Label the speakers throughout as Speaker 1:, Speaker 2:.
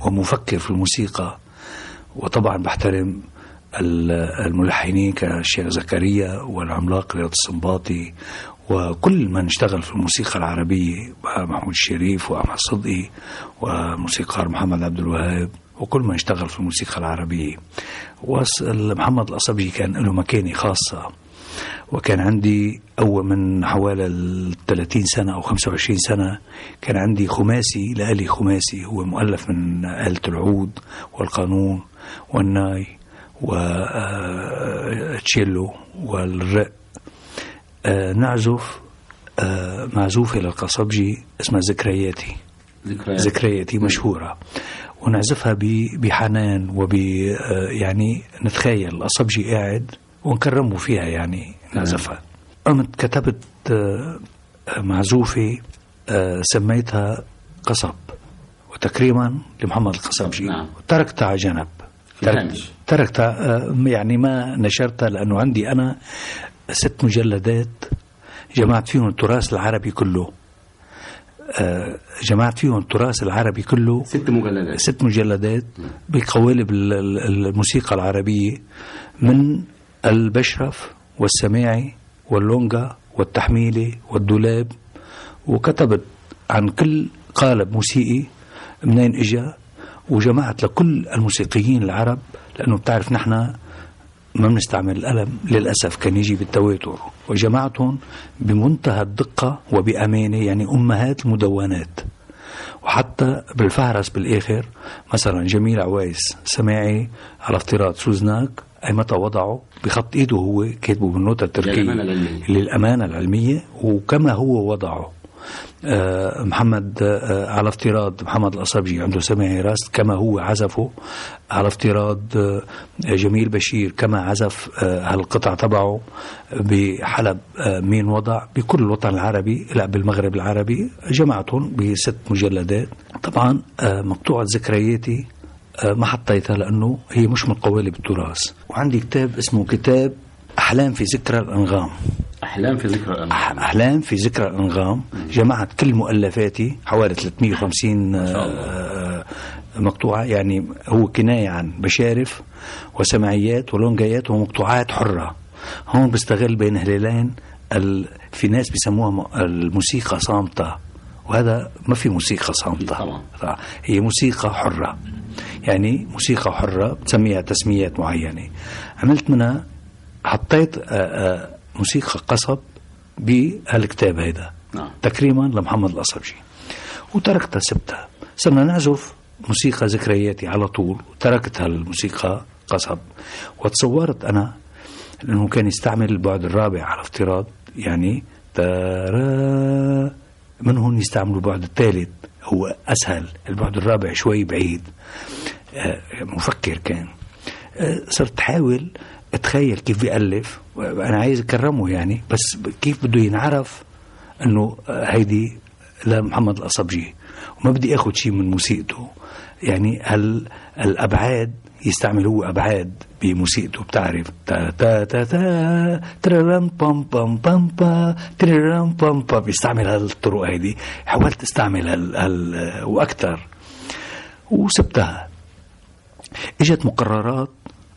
Speaker 1: ومفكر في الموسيقى. وطبعا بحترم الملحنين كالشيخ زكريا والعملاق رياض السنباطي وكل من اشتغل في الموسيقى العربية، محمود الشريف وأحمد صدقي وموسيقار محمد عبد الوهاب وكل من اشتغل في الموسيقى العربية. محمد الأصبجي كان له مكانة خاصة، وكان عندي أول من حوالي 30 سنة أو 25 سنة كان عندي خماسي لآلي خماسي هو مؤلف من آلة العود والقانون والناي وتشيلو والرق. نعزف معزوفة للقصبجي اسمها ذكرياتي مشهورة، ونعزفها بحنان يعني نتخيل القصبجي قاعد ونكرمه فيها يعني نعزفها. قمت كتبت معزوفة سميتها قصب وتكريما لمحمد القصبجي. تركتها على جنب، تركتها يعني ما نشرتها، لأنه عندي أنا 6 مجلدات جمعت فيهم التراث العربي كله. 6 مجلدات بقوالب الموسيقى العربية، من البشرف والسماعي واللونجا والتحميلي والدولاب، وكتبت عن كل قالب موسيقي منين إجا، وجمعت لكل الموسيقيين العرب، لأنه بتعرف نحن ما بنستعمل القلم للأسف، كان يجي بالتواتر، وجمعتهم بمنتهى الدقة وبأمانة، يعني أمهات المدونات. وحتى بالفهرس بالآخر مثلا جميل عويس سماعي على افتراض سوزناك، أي متى وضعه بخط إيده هو كاتبه بالنوتة التركية للأمانة العلمية، وكما هو وضعه. محمد على افتراض محمد الأصبجي عنده سماعي راس كما هو عزفه، على افتراض جميل بشير كما عزف هالقطع تبعه بحلب مين وضع بكل الوطن العربي، لا بالمغرب العربي، جمعتهم ب6 مجلدات. طبعا مقطوعة ذكرياتي ما حطيتها لأنه هي مش من قوالب التراث. وعندي كتاب اسمه كتاب أحلام في ذكرى الأنغام. أحلام في ذكرى الأنغام. جمعت كل مؤلفاتي حوالي 350 مقطوعة، يعني هو كناية عن بشارف وسمعيات ولونجيات ومقطوعات حرة. هون بستغل بين هلالين في ناس بيسموها الموسيقى صامتة، وهذا ما في موسيقى صامتة، هي موسيقى حرة، يعني موسيقى حرة بتسميها تسميات معينة. عملت منها حطيت موسيقى قصب بهالكتاب هيدا تكريما لمحمد الأصبجي، وتركتها سبتها. صرنا نعزف موسيقى ذكرياتي على طول، وتركت هالموسيقى قصب. وتصورت أنا لأنه كان يستعمل البعد الرابع على افتراض، يعني ترى من هون يستعملوا البعد الثالث، هو أسهل، البعد الرابع شوي بعيد. مفكر كان. صرت حاول اتخيل كيف بيألف، أنا عايز أكرمه يعني، بس كيف بده ينعرف أنه هيدي لمحمد الأصبجي، وما بدي أخذ شيء من موسيقته. يعني الأبعاد يستعمل هو أبعاد بموسيقته، بتعرف تا تا تا تا ترام بام بام بام با ترام بام با، بيستعمل هالطرق هيدي. حاولت استعمل وأكثر وسبتها. اجت مقررات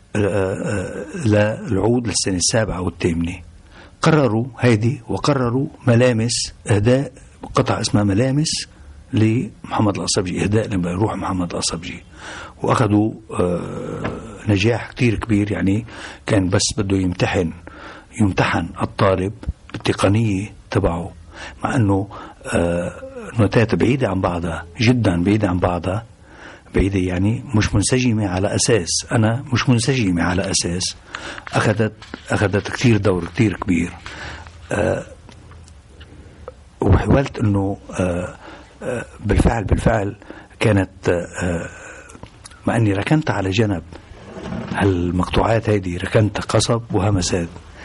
Speaker 1: للعود للسنة 7 أو 8، قرروا هيدي، وقرروا ملامس إهداء قطعة اسمها ملامس لمحمد الأصبجي، إهداء لما يروح محمد الأصبجي. وأخذوا نجاح كتير كبير، يعني كان بس بده يمتحن الطالب بالتقنية تبعه، مع أنه نوتات بعيدة عن بعضها جدا، بعيدة عن بعضها، بعيدة يعني مش منسجمة على أساس، أنا مش منسجمة على أساس. أخذت كتير دور كتير كبير. وحاولت أنه بالفعل كانت مع أني ركنت على جنب هالمقطوعات هذه، ركنت قصب وهمسات.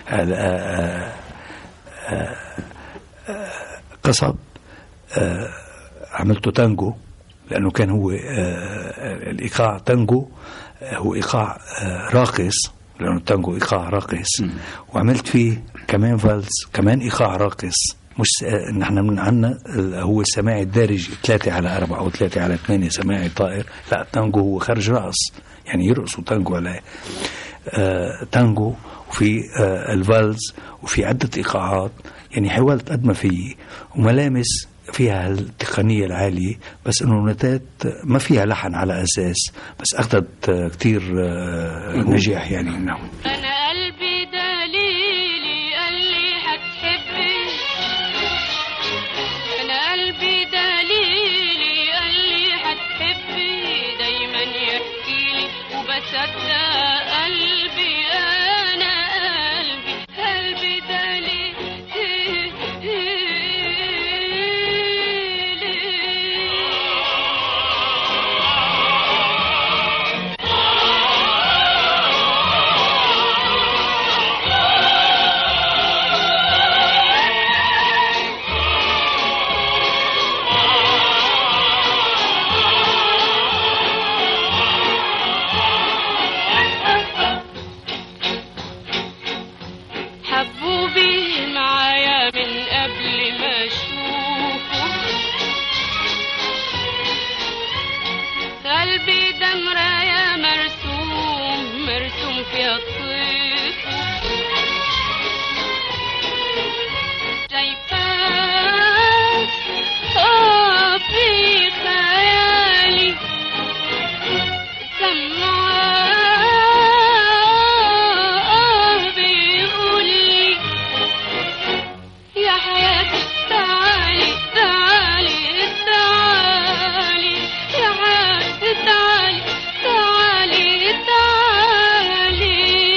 Speaker 1: قصب عملته تانجو، لأنه كان هو الإيقاع تانجو هو إيقاع راقص، لأنه التانجو إيقاع راقص. وعملت فيه كمان فالس، كمان إيقاع راقص، مش نحن عندنا هو السماعي الدارج 3/4 أو 3/8 سماعي طائر. لا، التانجو هو خرج رأس، يعني يرقصوا تانجو على تانجو، وفي الفالز، وفي عدة إيقاعات. يعني حاولت قد ما في وملامس فيها التقنية العالية، بس إنه نتات ما فيها لحن على أساس، بس أخذت كتير نجاح يعني. نعم.
Speaker 2: أنا قلبي دليلي قال لي هتحبني، أنا قلبي دليلي قال لي هتحبني، دايما يحكي لي وبصدق قلبي، أنا قلبي دليلي. حبوبي معايا من قبل ما اشوفه، قلبي ده مراية مرسوم فيها الطيف، شايفاه في خيالي، سمعاه بيقول لي يا حياتي تعالي تعالي تعالي، يا حياتي تعالي تعالي تعالي.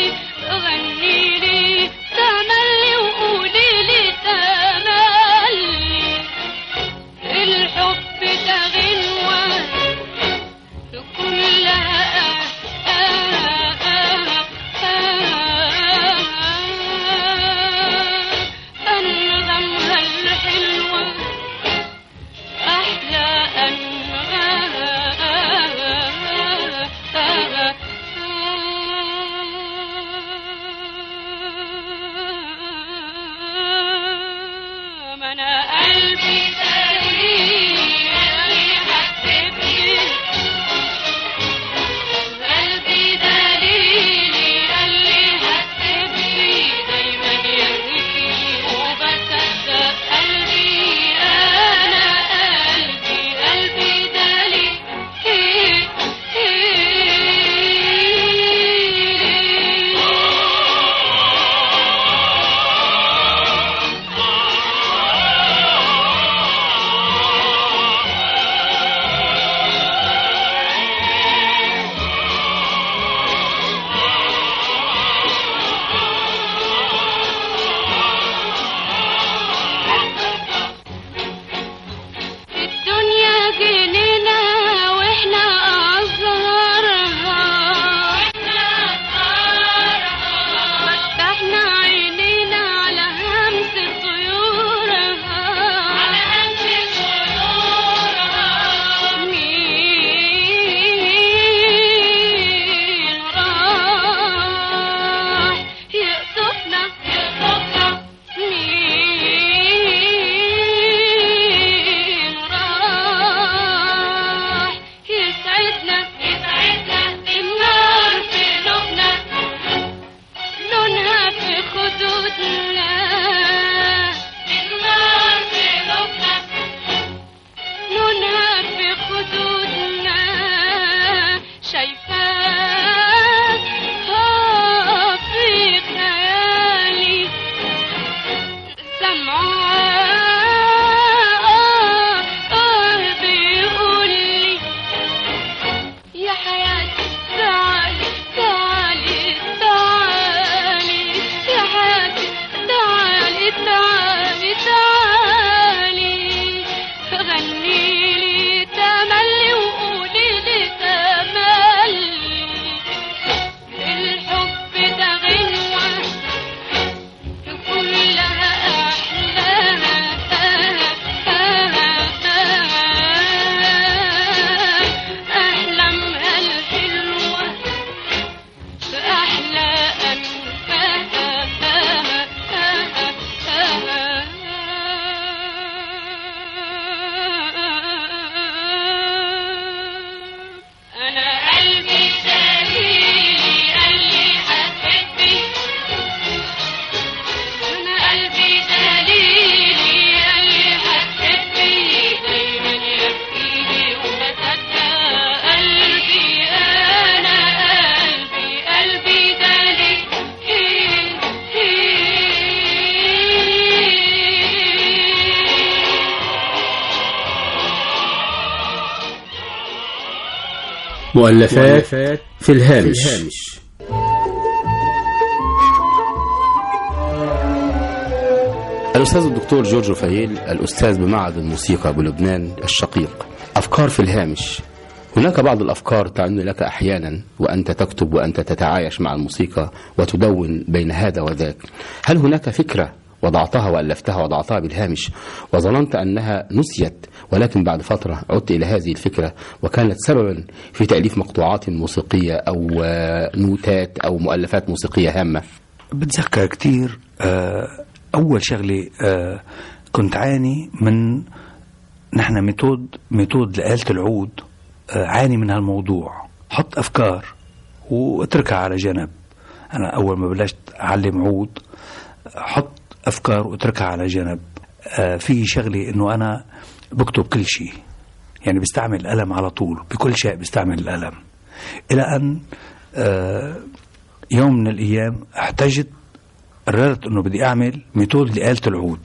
Speaker 3: مؤلفات في الهامش. الأستاذ الدكتور جورج رفايل، الأستاذ بمعهد الموسيقى بلبنان الشقيق. أفكار في الهامش. هناك بعض الأفكار تعني لك أحيانا وأنت تكتب وأنت تتعايش مع الموسيقى وتدون بين هذا وذاك. هل هناك فكرة وضعتها وألفتها وضعتها بالهامش وظننت أنها نسيت، ولكن بعد فترة عدت إلى هذه الفكرة وكانت سببا في تأليف مقطوعات موسيقية أو نوتات أو مؤلفات موسيقية هامة؟
Speaker 1: بتذكر كتير. أول شغلة كنت عاني من نحن ميثود لآلة العود. عاني من هالموضوع. حط أفكار واتركها على جنب. أنا أول ما بلشت أعلم عود حط أفكار واتركها على جنب. في شغلي إنه أنا بكتب كل شيء، يعني بستعمل القلم على طول، بكل شيء بستعمل القلم. إلى أن يوم من الأيام قررت إنه بدي أعمل ميثود لآلة العود.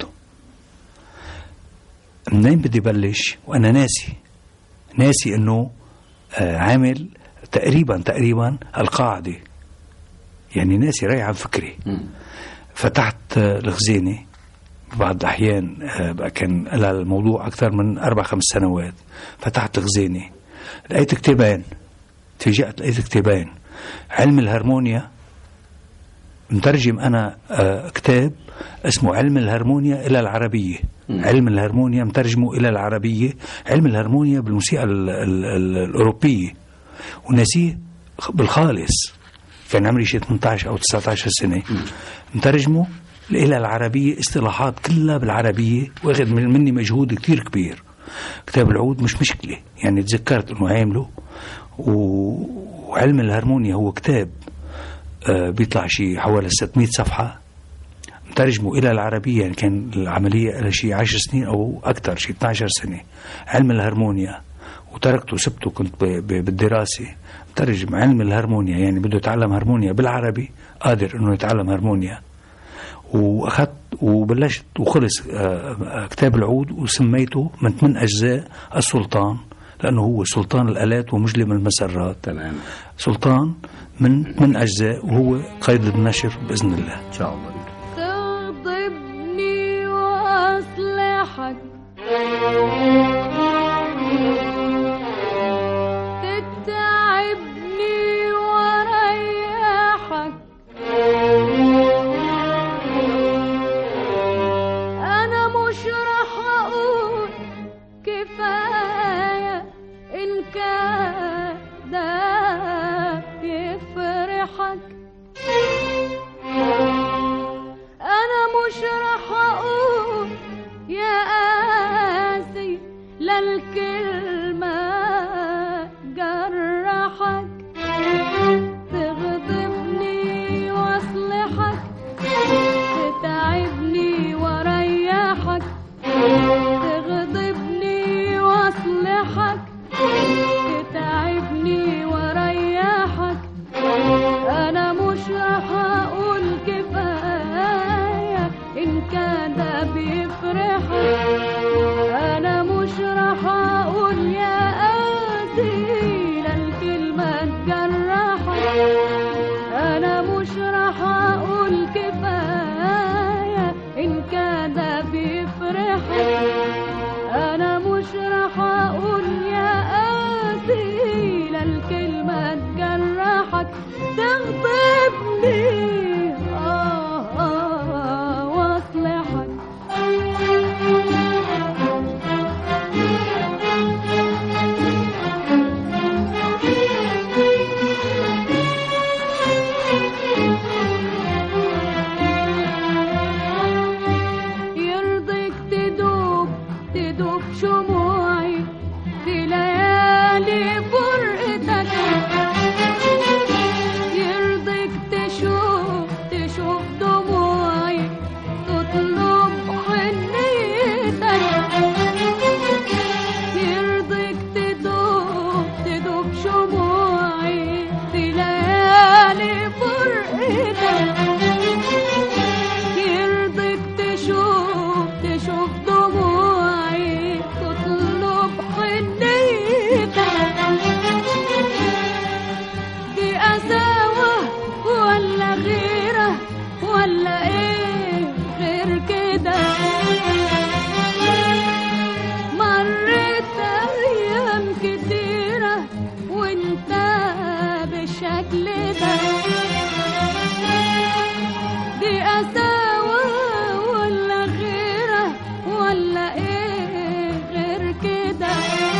Speaker 1: منين بدي بلش وأنا ناسي إنه عامل تقريبا القاعدة، يعني ناسي رايح عن فكري. فتحت الخزينة بعض الأحيان، كان لها الموضوع أكثر من 4-5 سنوات. فتحت الخزينة لقيت كتابين، تفاجأت لقيت كتابين. علم الهرمونيا، مترجم أنا كتاب اسمه علم الهرمونيا إلى العربية. علم الهرمونيا مترجمه إلى العربية. علم الهرمونيا بالموسيقى الأوروبية، وناسيه بالخالص. كان عمري شيء 18 أو 19 سنة. مترجمه إلى العربية، اصطلاحات كلها بالعربية، واخد مني مجهود كتير كبير. كتاب العود مش مشكلة، يعني تذكرت أنه عامله. وعلم الهرمونيا هو كتاب بيطلع شيء حوالي 600 صفحة، مترجمه إلى العربية. يعني كان العملية إلى شيء 10 سنين أو أكثر، شيء 12 سنة. علم الهرمونيا، وتركته سبته كنت بالدراسة. مترجم علم الهرمونيا، يعني بده يتعلم هرمونيا بالعربي، قادر إنه يتعلم هرمونيا. وأخذت وبلشت وخلص كتاب العود، وسميته من 8 أجزاء السلطان، لأنه هو سلطان الآلات ومجلم المسرات.
Speaker 3: تمام.
Speaker 1: سلطان من 8 أجزاء، وهو قيد النشر بإذن الله
Speaker 3: إن شاء الله.
Speaker 2: تغضبني وأصلحك، تتعبني وريحك، أنا مش رح أقول كفاية إن كان ده يفرحك. أنا مش رح أقول يا قاسي للكلمة جرحك. تغضبني واصلحك، تتعبني وريحك، تغضبني واصلحك، تتعبني وريحك. أنا مش رح أقول كفاية إن كان ده بيفرحك. أنا مش رح أقول يا قاسي للكلمة بالشكل ده، دي قساوة ولا غيره ولا ايه غير كده.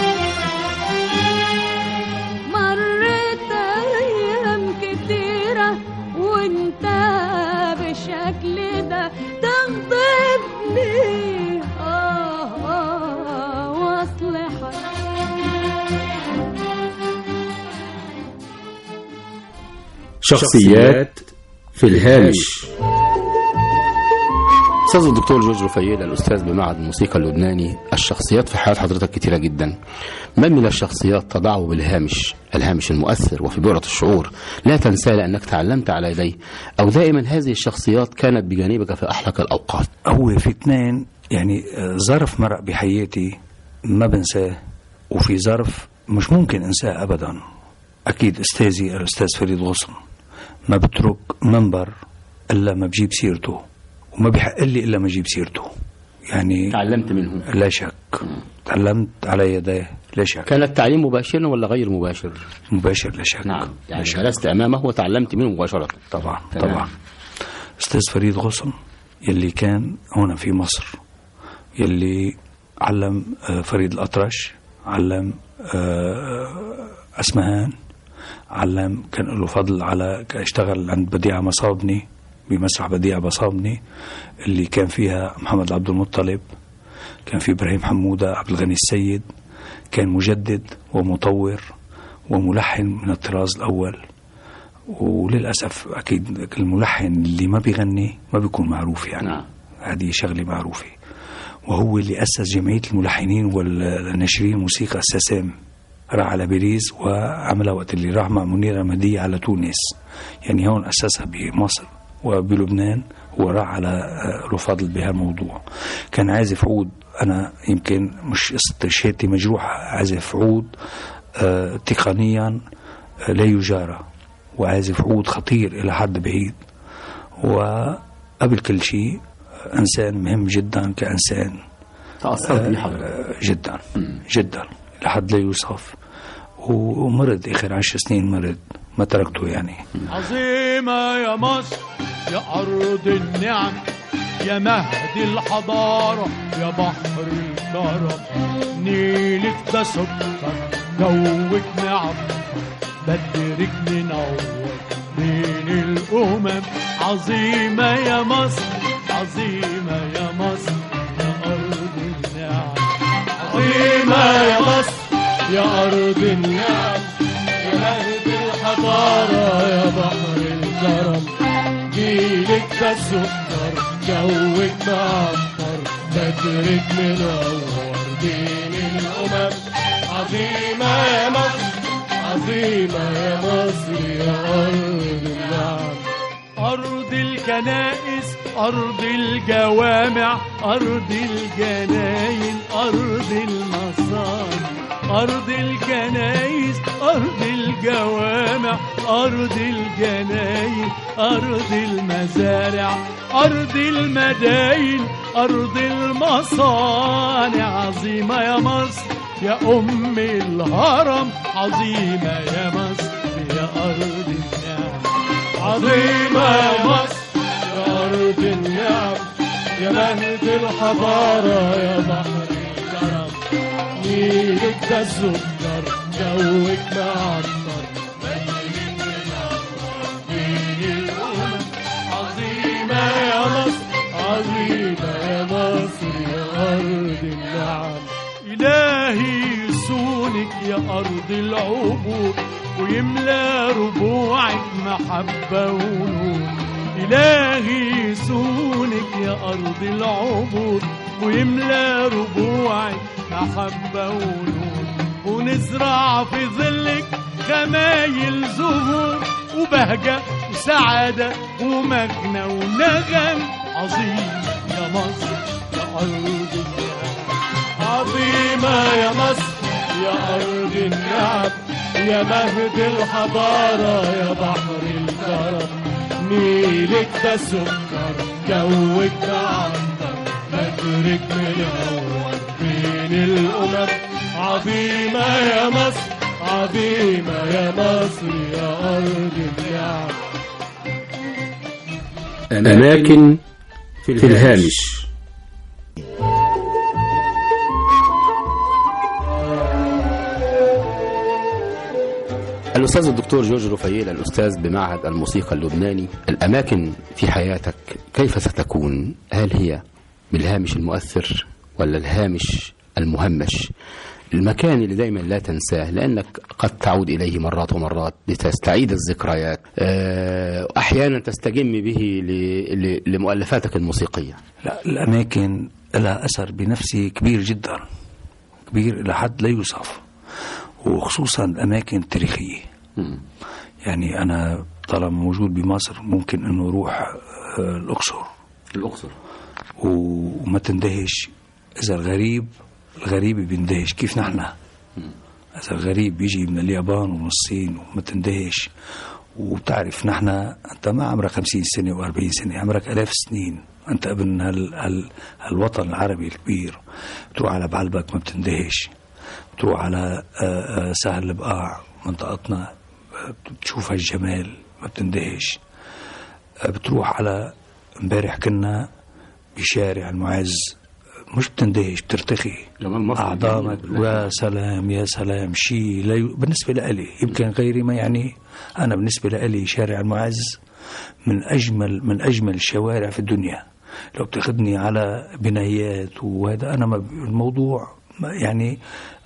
Speaker 2: مرت ايام كتيرة وانت بالشكل ده تغضبني واصلحك.
Speaker 3: شخصيات في الهامش. أستاذ الدكتور جورج رفيل، الأستاذ بمعهد الموسيقى اللبناني، الشخصيات في حياة حضرتك كتيرة جدا. من من الشخصيات تضعه بالهامش، الهامش المؤثر وفي بؤرة الشعور لا تنسى لأنك تعلمت على يديه، أو دائما هذه الشخصيات كانت بجانبك في أحلك الأوقات؟
Speaker 1: هو في اثنين يعني، ظرف مرق بحياتي ما بنساه، وفي ظرف مش ممكن انساه أبدا. أكيد أستاذي الأستاذ فريد غصن ما بترك منبر إلا ما بجيب سيرته، وما بيحق لي إلا ما أجيب سيرته. يعني
Speaker 3: تعلمت منه؟
Speaker 1: لا شك، تعلمت على يديه لا شك.
Speaker 3: كان التعليم مباشرا ولا غير مباشر؟
Speaker 1: مباشر لا شك.
Speaker 3: نعم، يعني جلست أمامه وتعلمت منه مباشرة.
Speaker 1: طبعا طبعا. أستاذ فريد غصن يلي كان هنا في مصر، يلي علم فريد الأطرش، علم أسمهان، علم كان له فضل على اشتغل عند بديعة مصابني بمسرح بديعة مصابني اللي كان فيها محمد عبد المطلب، كان في إبراهيم حمودة، عبد الغني السيد. كان مجدد ومطور وملحن من الطراز الأول. وللأسف أكيد الملحن اللي ما بيغني ما بيكون معروف يعني.
Speaker 3: نعم.
Speaker 1: هذه شغلة معروفة. وهو اللي أسس جمعية الملحنين والناشرين موسيقى الساسام، راح على باريس وعملها وقت اللي راح مع منيرة مهدية على تونس. يعني هون أسسها بمصر وبلبنان، وراح على رفاضل بهالموضوع. كان عازف عود، أنا يمكن مش قصة شهادتي مجروحة، عازف عود تقنيا لا يجارى، وعازف عود خطير إلى حد بعيد. وقبل كل شيء إنسان مهم جدا كإنسان.
Speaker 3: تأثرت به حضرتك؟
Speaker 1: جدا جدا لحد لا يوصف. ومرض آخر 10 سنين، مرض ما تركته يعني.
Speaker 4: عظيمة يا مصر يا أرض النعم، يا مهد الحضارة، يا بحر الكرم. نيلك ده سكر، جوك نعم، بدرك منور بين الأمم. عظيمة يا مصر، عظيمة يا مصر يا أرض النعم. عظيمة يا مصر يا أرض النعم، يا مهد الحضارة، يا بحر الكرم. جيلك ده سكر، جوك معطر، بدرك منور بين الأمم. عظيمة يا مصر، عظيمة يا مصر يا أرض النعم. أرض الكنائس، أرض الجوامع، أرض الجناين، أرض المصانع. أرض الكنائس، أرض الجوامع، أرض الجناين، أرض المزارع، أرض المداين، أرض المصانع. عظيمة يا مصر يا أم الهرم، عظيمة يا مصر يا أرض النعم. عظيمة يا مصر يا أرض النعم، يا مهد الحضارة، يا بحر الكرم. نيلك ده سكر، جوك معطر، بدرك منور بين الأمم. عظيمة يا مصر، عظيمة يا مصر يا أرض النعم. إلهي يسونك يا أرض العبور، ويملى ربوعك محبة ونور. إلهي يسونك يا أرض العبور، ويملى ربوعك محبة ونور. ونزرع في ظلك خمايل زهور، وبهجة وسعادة ومجنى ونغم. عظيم يا مصر يا أرض النعم. عظيمة يا مصر يا أرض النعم، يا مهد الحضارة، يا بحر الكرم. نيلك ده سكر، جوك معطر، بدرك منور بين الأمم. عظيمة يا مصر، عظيمة يا مصر يا أرض النعم.
Speaker 3: أماكن في الهامش. الأستاذ الدكتور جورج رفايل، الأستاذ بمعهد الموسيقى اللبناني، الأماكن في حياتك كيف ستكون؟ هل هي بالهامش المؤثر ولا الهامش المهمش؟ المكان اللي دايما لا تنساه لأنك قد تعود إليه مرات ومرات لتستعيد الذكريات، أحيانا تستجم به لمؤلفاتك الموسيقية.
Speaker 1: لا، الأماكن لها أثر بنفسي كبير جدا، كبير إلى حد لا يوصف، وخصوصا الأماكن التاريخية. يعني أنا طالما موجود بمصر ممكن أنه أروح الأقصر وما تندهش. إذا الغريب بيندهش كيف نحن. إذا الغريب بيجي من اليابان ومن الصين وما تندهش، وبتعرف نحن أنت ما عمرك 50 سنة و40 سنة، عمرك 1000 سنين، أنت ابن الوطن العربي الكبير. تروح على بعلبك ما بتندهش، تروح على سهل البقاع منطقتنا بتشوف هالجمال ما بتندهش. بتروح على امبارح كنا بشارع المعز مش بتندهش، بترتخي أعظامك. يا سلام يا سلام، شيء بالنسبة لي يمكن غيري ما يعني. أنا بالنسبة لي شارع المعز من أجمل الشوارع في الدنيا. لو بتاخذني على بنايات وهذا أنا الموضوع يعني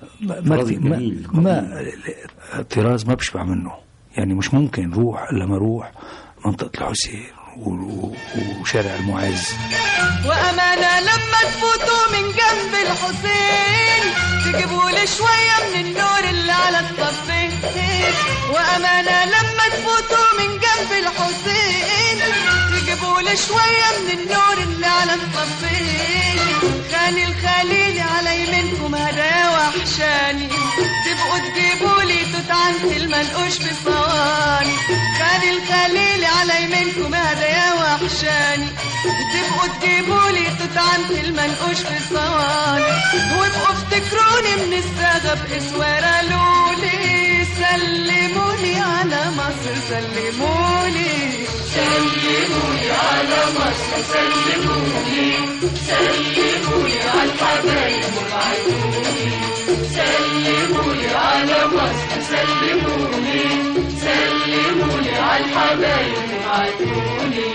Speaker 1: ما الطراز ما بشبع منه. يعني مش ممكن روح إلا ما روح منطقة الحسين وشارع المعز.
Speaker 5: وأمانة لما تفوتوا من جنب الحسين تجيبوا لي شوية من النور اللي على الصفين. وأمانة لما تفوتوا من جنب الحسين تجيبوا لي شوية من النور اللي على الصفين. خاني الخليل على يمينكم هدا وحشاني، تبقوا تجيبوا لي توت عنتي المنقوش في صواني. خاني الخليل على يمينكم هدا وحشاني، تبقوا تجيبوا لي توت عنتي المنقوش في صواني. وابقوا افتكروني من السغب اسوارة لولي، سلموني على مصر سلموني، سلموني على مصر سلموني، سلموني على الحبايب وابعتوني، سلموني على مصر سلموني، سلموني على الحبايب وابعتوني،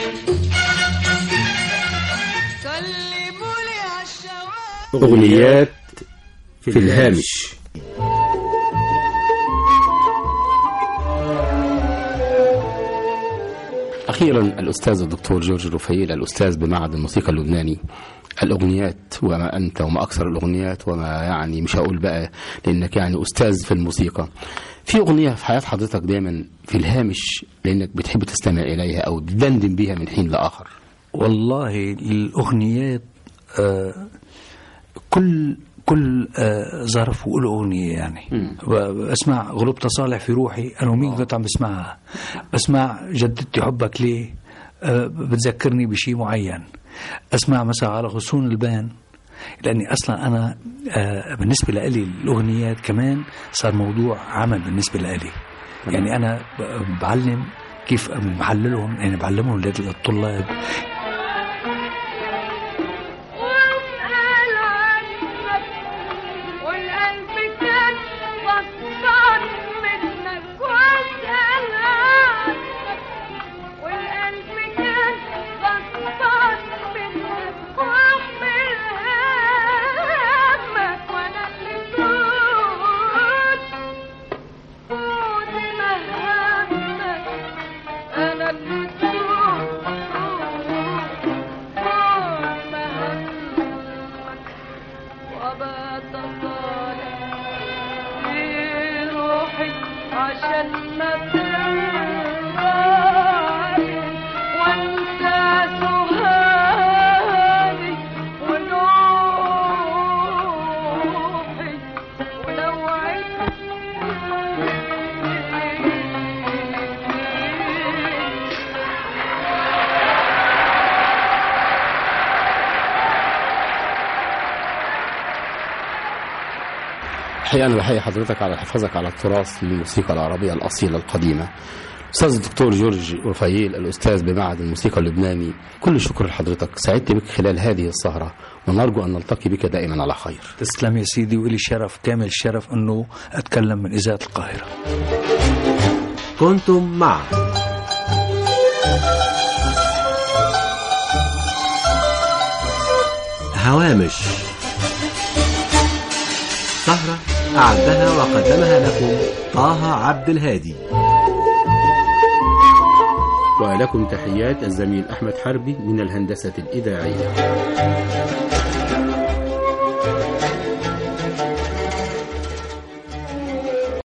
Speaker 5: سلموني على الشوارع.
Speaker 3: أغنيات في الهامش. أخيرا الأستاذ الدكتور جورج رفايل، الأستاذ بمعهد الموسيقى اللبناني، الأغنيات وما أنت وما أكثر الأغنيات وما يعني مش هقول بقى لأنك يعني أستاذ في الموسيقى. في أغنية في حياة حضرتك دايما في الهامش لأنك بتحب تستمع إليها أو تدندن بها من حين لآخر؟
Speaker 1: والله الأغنيات كل ظرف وله أغنية. يعني بسمع غلبت صالح في روحي، أنا ومين كنت عم بسمعها. بسمع جددتي حبك ليه، بتذكرني بشيء معين. أسمع مثلا على غصون البان، لأني أصلا أنا بالنسبة لي الأغنيات كمان صار موضوع عمل بالنسبة لي. يعني أنا بعلم كيف بحللهم، يعني بعلمهم للطلاب.
Speaker 3: الحقيقة أنا بحيي حضرتك على حفاظك على التراث للموسيقى العربية الأصيلة القديمة. أستاذ الدكتور جورج رفايل، الأستاذ بمعهد الموسيقى اللبناني، كل شكر لحضرتك. سعدت بك خلال هذه السهرة، ونرجو أن نلتقي بك دائما على خير.
Speaker 1: تسلم يا سيدي، وإلي شرف كامل الشرف أنه أتكلم من إذاعة القاهرة.
Speaker 6: كنتم مع هوامش، سهرة أعدها وقدمها لكم طه عبد الهادي.
Speaker 3: ولكم تحيات الزميل أحمد حربي من الهندسة الإذاعية.